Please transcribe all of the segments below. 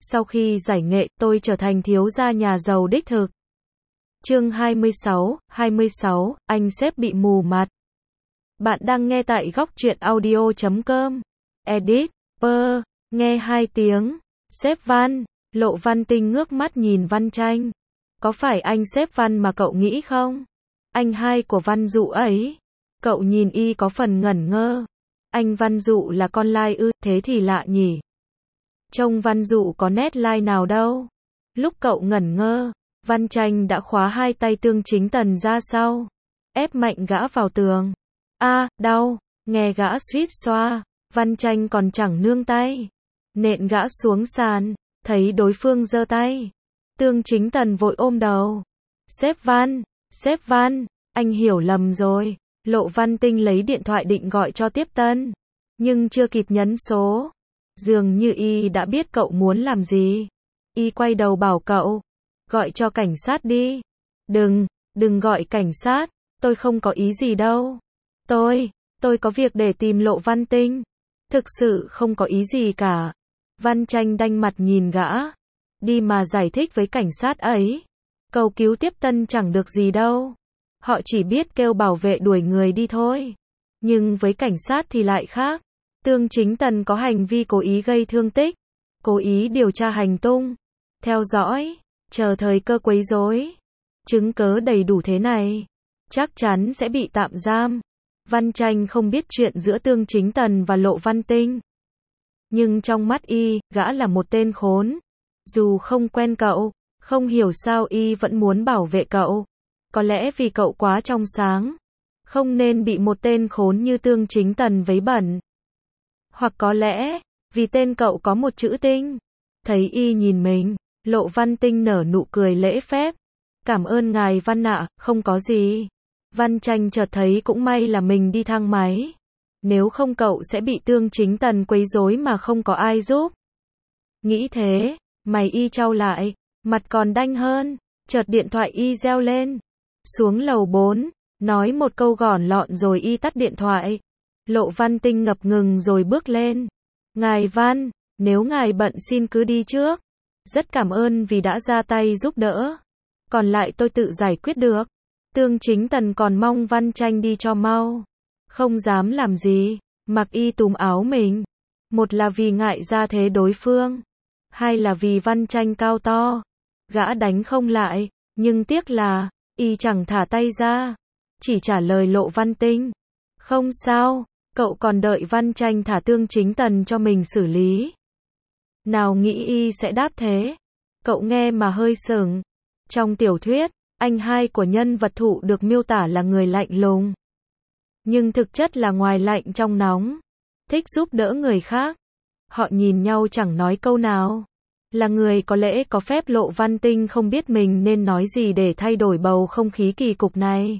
Sau khi giải nghệ, tôi trở thành thiếu gia nhà giàu đích thực. Chương 26, anh sếp bị mù mặt. Bạn đang nghe tại góc truyện audio.com. Edit, nghe 2 tiếng. Sếp Văn, Lộ Văn Tinh ngước mắt nhìn Văn Tranh. Có phải anh sếp Văn mà cậu nghĩ không? Anh hai của Văn Dụ ấy. Cậu nhìn y có phần ngẩn ngơ. Anh Văn Dụ là con lai ư, thế thì lạ nhỉ. Trông Văn Dụ có nét lai nào đâu. Lúc cậu ngẩn ngơ, Văn Tranh đã khóa hai tay Tương Chính Tần ra sau, ép mạnh gã vào tường. Đau, nghe gã suýt xoa, Văn Tranh còn chẳng nương tay, nện gã xuống sàn, thấy đối phương giơ tay. Tương Chính Tần vội ôm đầu. Sếp Văn, anh hiểu lầm rồi. Lộ Văn Tinh lấy điện thoại định gọi cho tiếp tân, nhưng chưa kịp nhấn số. Dường như y đã biết cậu muốn làm gì. Y quay đầu bảo cậu, gọi cho cảnh sát đi. Đừng gọi cảnh sát, tôi không có ý gì đâu. Tôi có việc để tìm Lộ Văn Tinh. Thực sự không có ý gì cả. Văn Tranh đanh mặt nhìn gã. Đi mà giải thích với cảnh sát ấy. Cầu cứu tiếp tân chẳng được gì đâu. Họ chỉ biết kêu bảo vệ đuổi người đi thôi. Nhưng với cảnh sát thì lại khác. Tương Chính Tần có hành vi cố ý gây thương tích, cố ý điều tra hành tung, theo dõi, chờ thời cơ quấy rối. Chứng cớ đầy đủ thế này, chắc chắn sẽ bị tạm giam. Văn Tranh không biết chuyện giữa Tương Chính Tần và Lộ Văn Tinh. Nhưng trong mắt y, gã là một tên khốn. Dù không quen cậu, không hiểu sao y vẫn muốn bảo vệ cậu. Có lẽ vì cậu quá trong sáng, không nên bị một tên khốn như Tương Chính Tần vấy bẩn. Hoặc có lẽ, vì tên cậu có một chữ Tinh. Thấy y nhìn mình, Lộ Văn Tinh nở nụ cười lễ phép. Cảm ơn ngài Văn ạ, không có gì. Văn Tranh chợt thấy cũng may là mình đi thang máy. Nếu không cậu sẽ bị Tương Chính Tần quấy rối mà không có ai giúp. Nghĩ thế, mày y chau lại, mặt còn đanh hơn. Chợt điện thoại y reo lên. Xuống lầu 4, nói một câu gọn lọn rồi y tắt điện thoại. Lộ Văn Tinh ngập ngừng rồi bước lên. Ngài Văn, nếu ngài bận xin cứ đi trước. Rất cảm ơn vì đã ra tay giúp đỡ. Còn lại tôi tự giải quyết được. Tương Chính Tần còn mong Văn Tranh đi cho mau. Không dám làm gì, mặc y túm áo mình. Một là vì ngại ra thế đối phương. Hai là vì Văn Tranh cao to. Gã đánh không lại, nhưng tiếc là, y chẳng thả tay ra. Chỉ trả lời Lộ Văn Tinh. Không sao. Cậu còn đợi Văn Tranh thả Tương Chính Tần cho mình xử lý. Nào nghĩ y sẽ đáp thế. Cậu nghe mà hơi sừng. Trong tiểu thuyết, anh hai của nhân vật thụ được miêu tả là người lạnh lùng. Nhưng thực chất là ngoài lạnh trong nóng. Thích giúp đỡ người khác. Họ nhìn nhau chẳng nói câu nào. Là người có lẽ có phép. Lộ Văn Tinh không biết mình nên nói gì để thay đổi bầu không khí kỳ cục này.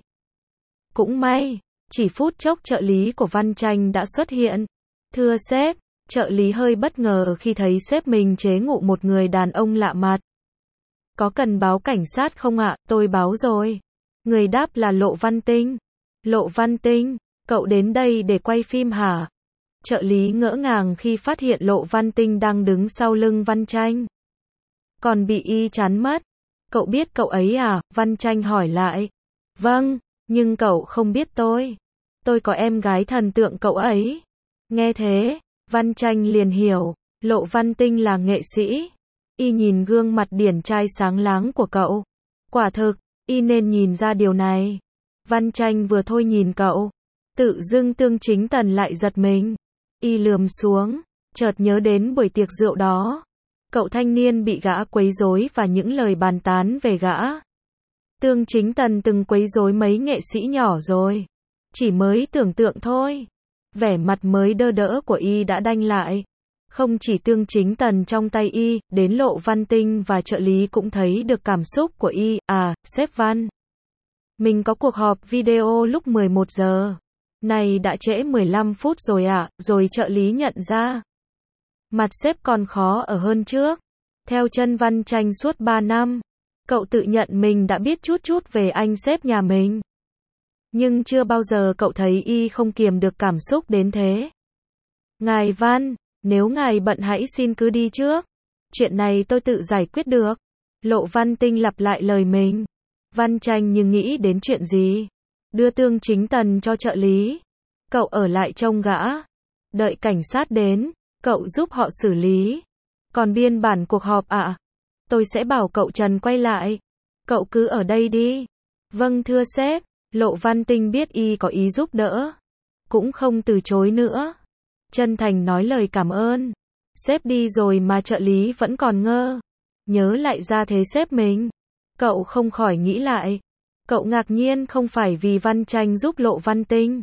Cũng may. Chỉ phút chốc trợ lý của Văn Tranh đã xuất hiện. Thưa sếp, trợ lý hơi bất ngờ khi thấy sếp mình chế ngự một người đàn ông lạ mặt. Có cần báo cảnh sát không ạ? Tôi báo rồi. Người đáp là Lộ Văn Tinh. Lộ Văn Tinh, cậu đến đây để quay phim hả? Trợ lý ngỡ ngàng khi phát hiện Lộ Văn Tinh đang đứng sau lưng Văn Tranh. Còn bị y chắn mất. Cậu biết cậu ấy à? Văn Tranh hỏi lại. Vâng. Nhưng cậu không biết tôi. Tôi có em gái thần tượng cậu ấy. Nghe thế, Văn Tranh liền hiểu, Lộ Văn Tinh là nghệ sĩ. Y nhìn gương mặt điển trai sáng láng của cậu. Quả thực, y nên nhìn ra điều này. Văn Tranh vừa thôi nhìn cậu, tự dưng Tương Chính Tần lại giật mình. Y lườm xuống, chợt nhớ đến buổi tiệc rượu đó. Cậu thanh niên bị gã quấy rối và những lời bàn tán về gã. Tương Chính Tần từng quấy rối mấy nghệ sĩ nhỏ rồi. Chỉ mới tưởng tượng thôi. Vẻ mặt mới đơ đỡ của y đã đanh lại. Không chỉ Tương Chính Tần trong tay y, đến Lộ Văn Tinh và trợ lý cũng thấy được cảm xúc của y. Sếp Văn. Mình có cuộc họp video lúc 11 giờ. Này đã trễ 15 phút rồi ạ, rồi trợ lý nhận ra. Mặt sếp còn khó ở hơn trước. Theo chân Văn Tranh suốt 3 năm. Cậu tự nhận mình đã biết chút chút về anh sếp nhà mình. Nhưng chưa bao giờ cậu thấy y không kiềm được cảm xúc đến thế. Ngài Văn, nếu ngài bận hãy xin cứ đi trước. Chuyện này tôi tự giải quyết được. Lộ Văn Tinh lặp lại lời mình. Văn Tranh như nghĩ đến chuyện gì. Đưa Tương Chính Tần cho trợ lý. Cậu ở lại trông gã. Đợi cảnh sát đến, cậu giúp họ xử lý. Còn biên bản cuộc họp ạ? Tôi sẽ bảo cậu Trần quay lại. Cậu cứ ở đây đi. Vâng thưa sếp. Lộ Văn Tinh biết y có ý giúp đỡ. Cũng không từ chối nữa. Chân thành nói lời cảm ơn. Sếp đi rồi mà trợ lý vẫn còn ngơ. Nhớ lại ra thế sếp mình. Cậu không khỏi nghĩ lại. Cậu ngạc nhiên không phải vì Văn Tranh giúp Lộ Văn Tinh.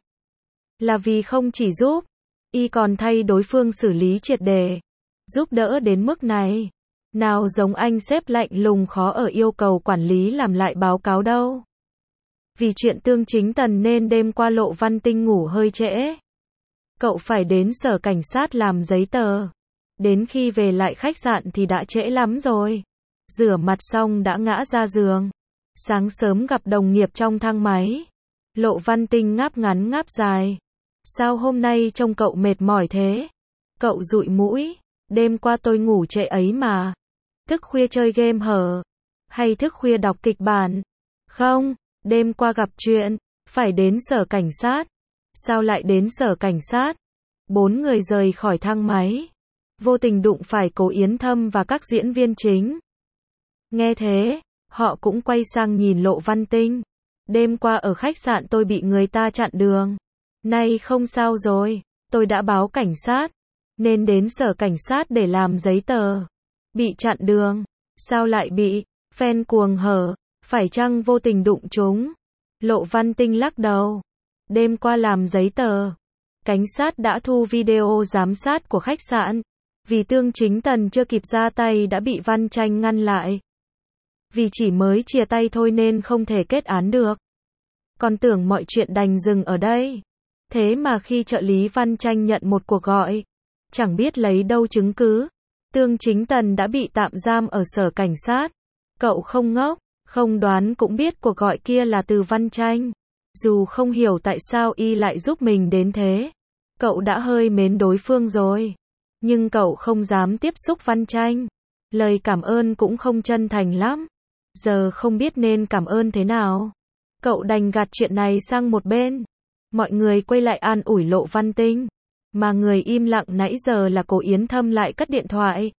Là vì không chỉ giúp, y còn thay đối phương xử lý triệt để. Giúp đỡ đến mức này. Nào giống anh sếp lạnh lùng khó ở yêu cầu quản lý làm lại báo cáo đâu. Vì chuyện Tương Chính Tần nên đêm qua Lộ Văn Tinh ngủ hơi trễ. Cậu phải đến sở cảnh sát làm giấy tờ. Đến khi về lại khách sạn thì đã trễ lắm rồi. Rửa mặt xong đã ngã ra giường. Sáng sớm gặp đồng nghiệp trong thang máy. Lộ Văn Tinh ngáp ngắn ngáp dài. Sao hôm nay trông cậu mệt mỏi thế? Cậu dụi mũi. Đêm qua tôi ngủ trễ ấy mà. Thức khuya chơi game hở? Hay thức khuya đọc kịch bản? Không, đêm qua gặp chuyện. Phải đến sở cảnh sát. Sao lại đến sở cảnh sát? 4 người rời khỏi thang máy. Vô tình đụng phải Cố Yến Thâm và các diễn viên chính. Nghe thế, họ cũng quay sang nhìn Lộ Văn Tinh. Đêm qua ở khách sạn tôi bị người ta chặn đường. Nay không sao rồi, tôi đã báo cảnh sát. Nên đến sở cảnh sát để làm giấy tờ. Bị chặn đường. Sao lại bị? Fan cuồng hở. Phải chăng vô tình đụng chúng? Lộ Văn Tinh lắc đầu. Đêm qua làm giấy tờ. Cảnh sát đã thu video giám sát của khách sạn. Vì Tương Chính Tần chưa kịp ra tay đã bị Văn Tranh ngăn lại. Vì chỉ mới chia tay thôi nên không thể kết án được. Còn tưởng mọi chuyện đành dừng ở đây. Thế mà khi trợ lý Văn Tranh nhận một cuộc gọi, chẳng biết lấy đâu chứng cứ, Tương Chính Tần đã bị tạm giam ở sở cảnh sát. Cậu không ngốc, không đoán cũng biết cuộc gọi kia là từ Văn Tranh. Dù không hiểu tại sao y lại giúp mình đến thế. Cậu đã hơi mến đối phương rồi. Nhưng cậu không dám tiếp xúc Văn Tranh. Lời cảm ơn cũng không chân thành lắm. Giờ không biết nên cảm ơn thế nào. Cậu đành gạt chuyện này sang một bên. Mọi người quay lại an ủi Lộ Văn Tinh. Mà người im lặng nãy giờ là Cố Yến Thâm lại cất điện thoại.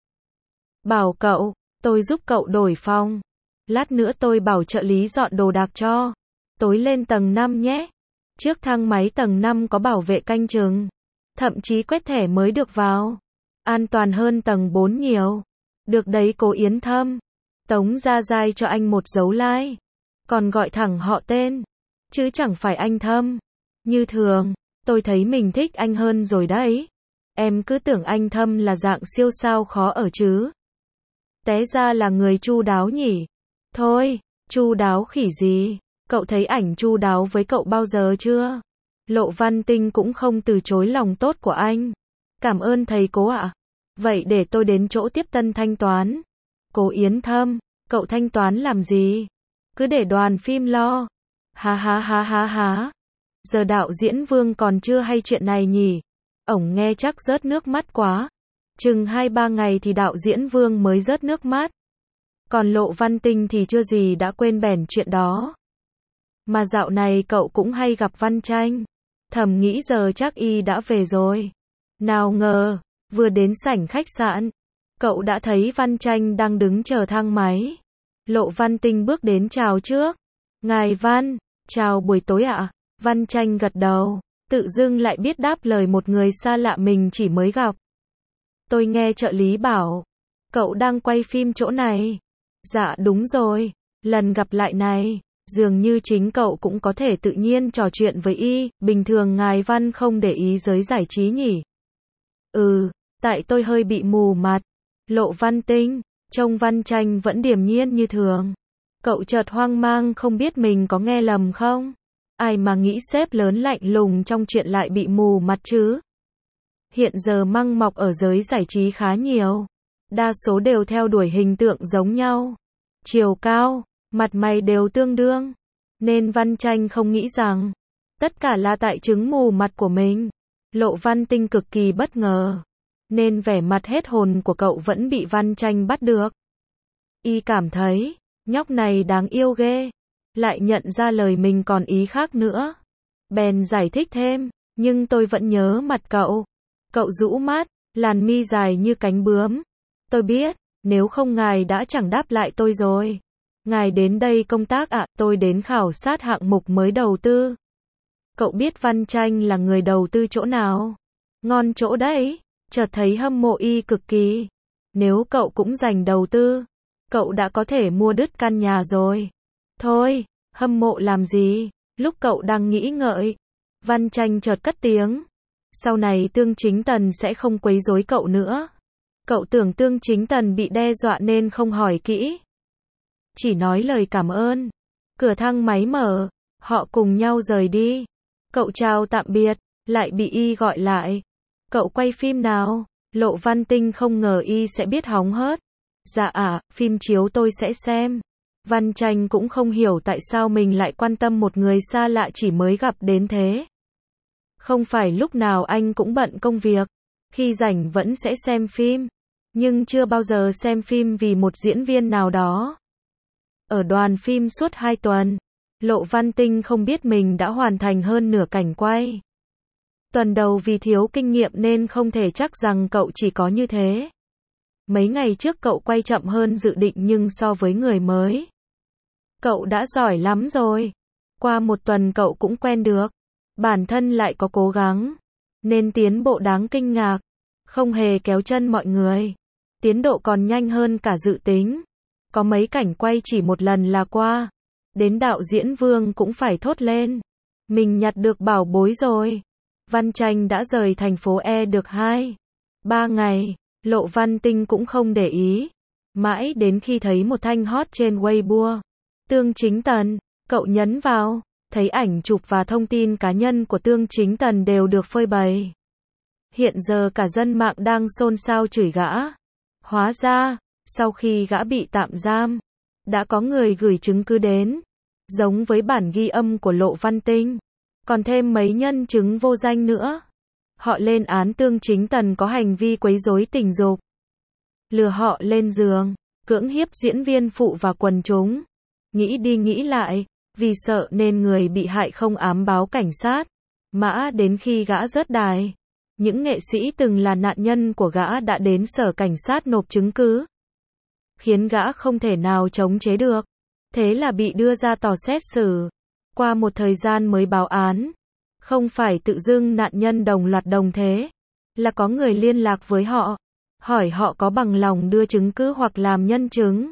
Bảo cậu, tôi giúp cậu đổi phòng. Lát nữa tôi bảo trợ lý dọn đồ đạc cho. Tối lên tầng 5 nhé. Trước thang máy tầng 5 có bảo vệ canh chừng. Thậm chí quét thẻ mới được vào. An toàn hơn tầng 4 nhiều. Được đấy Cố Yến Thâm. Tống Gia Giai cho anh một dấu like. Còn gọi thẳng họ tên. Chứ chẳng phải anh Thâm. Như thường, tôi thấy mình thích anh hơn rồi đấy. Em cứ tưởng anh Thâm là dạng siêu sao khó ở chứ. Té ra là người chu đáo nhỉ. Thôi, chu đáo khỉ gì. Cậu thấy ảnh chu đáo với cậu bao giờ chưa? Lộ Văn Tinh cũng không từ chối lòng tốt của anh. Cảm ơn thầy Cố ạ. Vậy để tôi đến chỗ tiếp tân thanh toán. Cố Yến Thâm, cậu thanh toán làm gì? Cứ để đoàn phim lo. Ha ha ha ha ha. Giờ đạo diễn Vương còn chưa hay chuyện này nhỉ? Ổng nghe chắc rớt nước mắt quá. Chừng 2-3 ngày thì đạo diễn Vương mới rớt nước mắt. Còn Lộ Văn Tinh thì chưa gì đã quên bẻn chuyện đó. Mà dạo này cậu cũng hay gặp Văn Tranh. Thầm nghĩ giờ chắc y đã về rồi. Nào ngờ, vừa đến sảnh khách sạn, cậu đã thấy Văn Tranh đang đứng chờ thang máy. Lộ Văn Tinh bước đến chào trước. Ngài Văn, chào buổi tối ạ. Văn Tranh gật đầu, tự dưng lại biết đáp lời một người xa lạ mình chỉ mới gặp. Tôi nghe trợ lý bảo, cậu đang quay phim chỗ này. Dạ đúng rồi, lần gặp lại này, dường như chính cậu cũng có thể tự nhiên trò chuyện với y, bình thường ngài Văn không để ý giới giải trí nhỉ? Tại tôi hơi bị mù mặt. Lộ Văn Tinh, trông Văn Tranh vẫn điềm nhiên như thường. Cậu chợt hoang mang không biết mình có nghe lầm không? Ai mà nghĩ sếp lớn lạnh lùng trong chuyện lại bị mù mặt chứ? Hiện giờ măng mọc ở giới giải trí khá nhiều. Đa số đều theo đuổi hình tượng giống nhau. Chiều cao, mặt mày đều tương đương. Nên Văn Tranh không nghĩ rằng tất cả là tại chứng mù mặt của mình. Lộ Văn Tinh cực kỳ bất ngờ. nên vẻ mặt hết hồn của cậu vẫn bị Văn Tranh bắt được. Y cảm thấy, nhóc này đáng yêu ghê, lại nhận ra lời mình còn ý khác nữa. Bèn giải thích thêm, nhưng tôi vẫn nhớ mặt cậu. Cậu rũ mắt, làn mi dài như cánh bướm. Tôi biết, nếu không ngài đã chẳng đáp lại tôi rồi. Ngài đến đây công tác ạ, tôi đến khảo sát hạng mục mới đầu tư. Cậu biết Văn Tranh là người đầu tư chỗ nào? Ngon chỗ đấy, chợt thấy hâm mộ y cực kỳ. Nếu cậu cũng dành đầu tư, cậu đã có thể mua đứt căn nhà rồi. Thôi, hâm mộ làm gì? Lúc cậu đang nghĩ ngợi, Văn Tranh chợt cất tiếng. Sau này Tương Chính Tần sẽ không quấy rối cậu nữa. Cậu tưởng Tương Chính Tần bị đe dọa nên không hỏi kỹ. Chỉ nói lời cảm ơn. Cửa thang máy mở, họ cùng nhau rời đi. Cậu chào tạm biệt, lại bị y gọi lại. Cậu quay phim nào? Lộ Văn Tinh không ngờ y sẽ biết hóng hớt. Dạ phim chiếu tôi sẽ xem. Văn Tranh cũng không hiểu tại sao mình lại quan tâm một người xa lạ chỉ mới gặp đến thế. Không phải lúc nào anh cũng bận công việc, khi rảnh vẫn sẽ xem phim, nhưng chưa bao giờ xem phim vì một diễn viên nào đó. Ở đoàn phim suốt 2 tuần, Lộ Văn Tinh không biết mình đã hoàn thành hơn nửa cảnh quay. Tuần đầu vì thiếu kinh nghiệm nên không thể chắc rằng cậu chỉ có như thế. Mấy ngày trước cậu quay chậm hơn dự định nhưng so với người mới, cậu đã giỏi lắm rồi. Qua một tuần cậu cũng quen được. Bản thân lại có cố gắng, nên tiến bộ đáng kinh ngạc. Không hề kéo chân mọi người. Tiến độ còn nhanh hơn cả dự tính. Có mấy cảnh quay chỉ một lần là qua. Đến đạo diễn Vương cũng phải thốt lên. Mình nhặt được bảo bối rồi. Văn Tranh đã rời thành phố E được 2-3 ngày. Lộ Văn Tinh cũng không để ý. Mãi đến khi thấy một thanh hot trên Weibo. Tương Chính Tần, cậu nhấn vào. Thấy ảnh chụp và thông tin cá nhân của Tương Chính Tần đều được phơi bày. Hiện giờ cả dân mạng đang xôn xao chửi gã. Hóa ra, sau khi gã bị tạm giam, đã có người gửi chứng cứ đến, giống với bản ghi âm của Lộ Văn Tinh. Còn thêm mấy nhân chứng vô danh nữa. Họ lên án Tương Chính Tần có hành vi quấy rối tình dục, lừa họ lên giường, cưỡng hiếp diễn viên phụ và quần chúng. Nghĩ đi nghĩ lại, vì sợ nên người bị hại không ám báo cảnh sát. Mã đến khi gã rớt đài, những nghệ sĩ từng là nạn nhân của gã đã đến sở cảnh sát nộp chứng cứ, khiến gã không thể nào chống chế được. Thế là bị đưa ra tòa xét xử. Qua một thời gian mới báo án. Không phải tự dưng nạn nhân đồng loạt đồng thế, là có người liên lạc với họ, hỏi họ có bằng lòng đưa chứng cứ hoặc làm nhân chứng,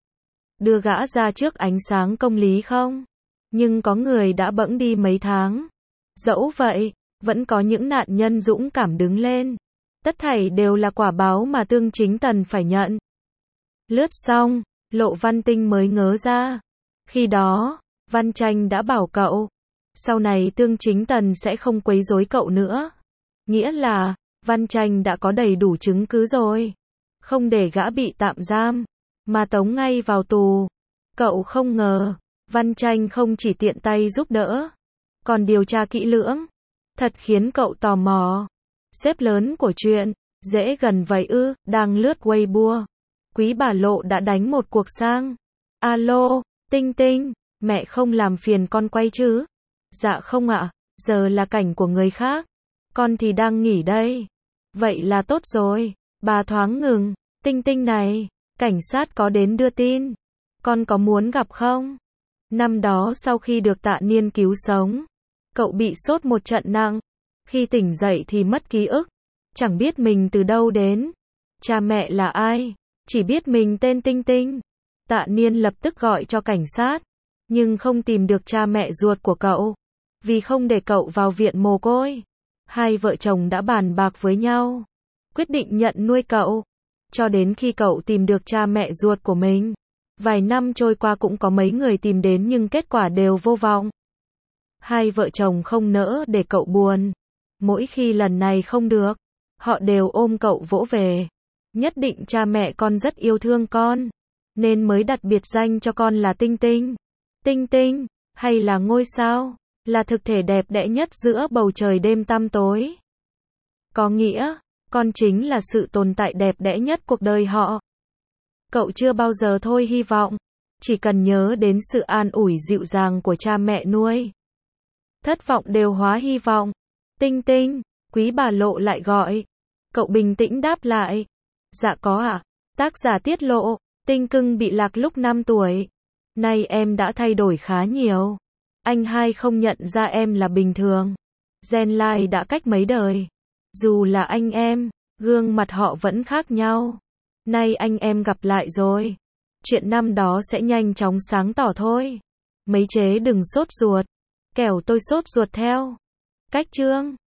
đưa gã ra trước ánh sáng công lý không? Nhưng có người đã bẵng đi mấy tháng. Dẫu vậy, vẫn có những nạn nhân dũng cảm đứng lên. Tất thảy đều là quả báo mà Tương Chính Tần phải nhận. Lướt xong, Lộ Văn Tinh mới ngớ ra. Khi đó, Văn Tranh đã bảo cậu, sau này Tương Chính Tần sẽ không quấy rối cậu nữa. Nghĩa là, Văn Tranh đã có đầy đủ chứng cứ rồi. Không để gã bị tạm giam, mà tống ngay vào tù. Cậu không ngờ, Văn Tranh không chỉ tiện tay giúp đỡ, còn điều tra kỹ lưỡng. Thật khiến cậu tò mò. Sếp lớn của chuyện, dễ gần vậy ư? Đang lướt Weibo, quý bà Lộ đã đánh một cuộc sang. Alo, Tinh Tinh, mẹ không làm phiền con quay chứ? Dạ không ạ, giờ là cảnh của người khác. Con thì đang nghỉ đây. Vậy là tốt rồi. Bà thoáng ngừng. Tinh Tinh này, cảnh sát có đến đưa tin. Con có muốn gặp không? Năm đó sau khi được Tạ Niên cứu sống, cậu bị sốt một trận nặng. Khi tỉnh dậy thì mất ký ức. Chẳng biết mình từ đâu đến. Cha mẹ là ai? Chỉ biết mình tên Tinh Tinh. Tạ Niên lập tức gọi cho cảnh sát. Nhưng không tìm được cha mẹ ruột của cậu. Vì không để cậu vào viện mồ côi. Hai vợ chồng đã bàn bạc với nhau. Quyết định nhận nuôi cậu. Cho đến khi cậu tìm được cha mẹ ruột của mình. Vài năm trôi qua cũng có mấy người tìm đến nhưng kết quả đều vô vọng. Hai vợ chồng không nỡ để cậu buồn. Mỗi khi lần này không được, họ đều ôm cậu vỗ về. Nhất định cha mẹ con rất yêu thương con, nên mới đặt biệt danh cho con là Tinh Tinh. Tinh Tinh, hay là ngôi sao, là thực thể đẹp đẽ nhất giữa bầu trời đêm tăm tối. Có nghĩa, Con chính là sự tồn tại đẹp đẽ nhất cuộc đời họ. Cậu chưa bao giờ thôi hy vọng. Chỉ cần nhớ đến sự an ủi dịu dàng của cha mẹ nuôi. Thất vọng đều hóa hy vọng. Tinh Tinh, Quý bà Lộ lại gọi. Cậu bình tĩnh đáp lại. Dạ có ạ. Tác giả tiết lộ. Tinh cưng bị lạc lúc 5 tuổi. Nay em đã thay đổi khá nhiều. Anh hai không nhận ra em là bình thường. Gen lai đã cách mấy đời. Dù là anh em, gương mặt họ vẫn khác nhau. Nay anh em gặp lại rồi. Chuyện năm đó sẽ nhanh chóng sáng tỏ thôi. Mấy chế đừng sốt ruột. Kẻo tôi sốt ruột theo. Cách chương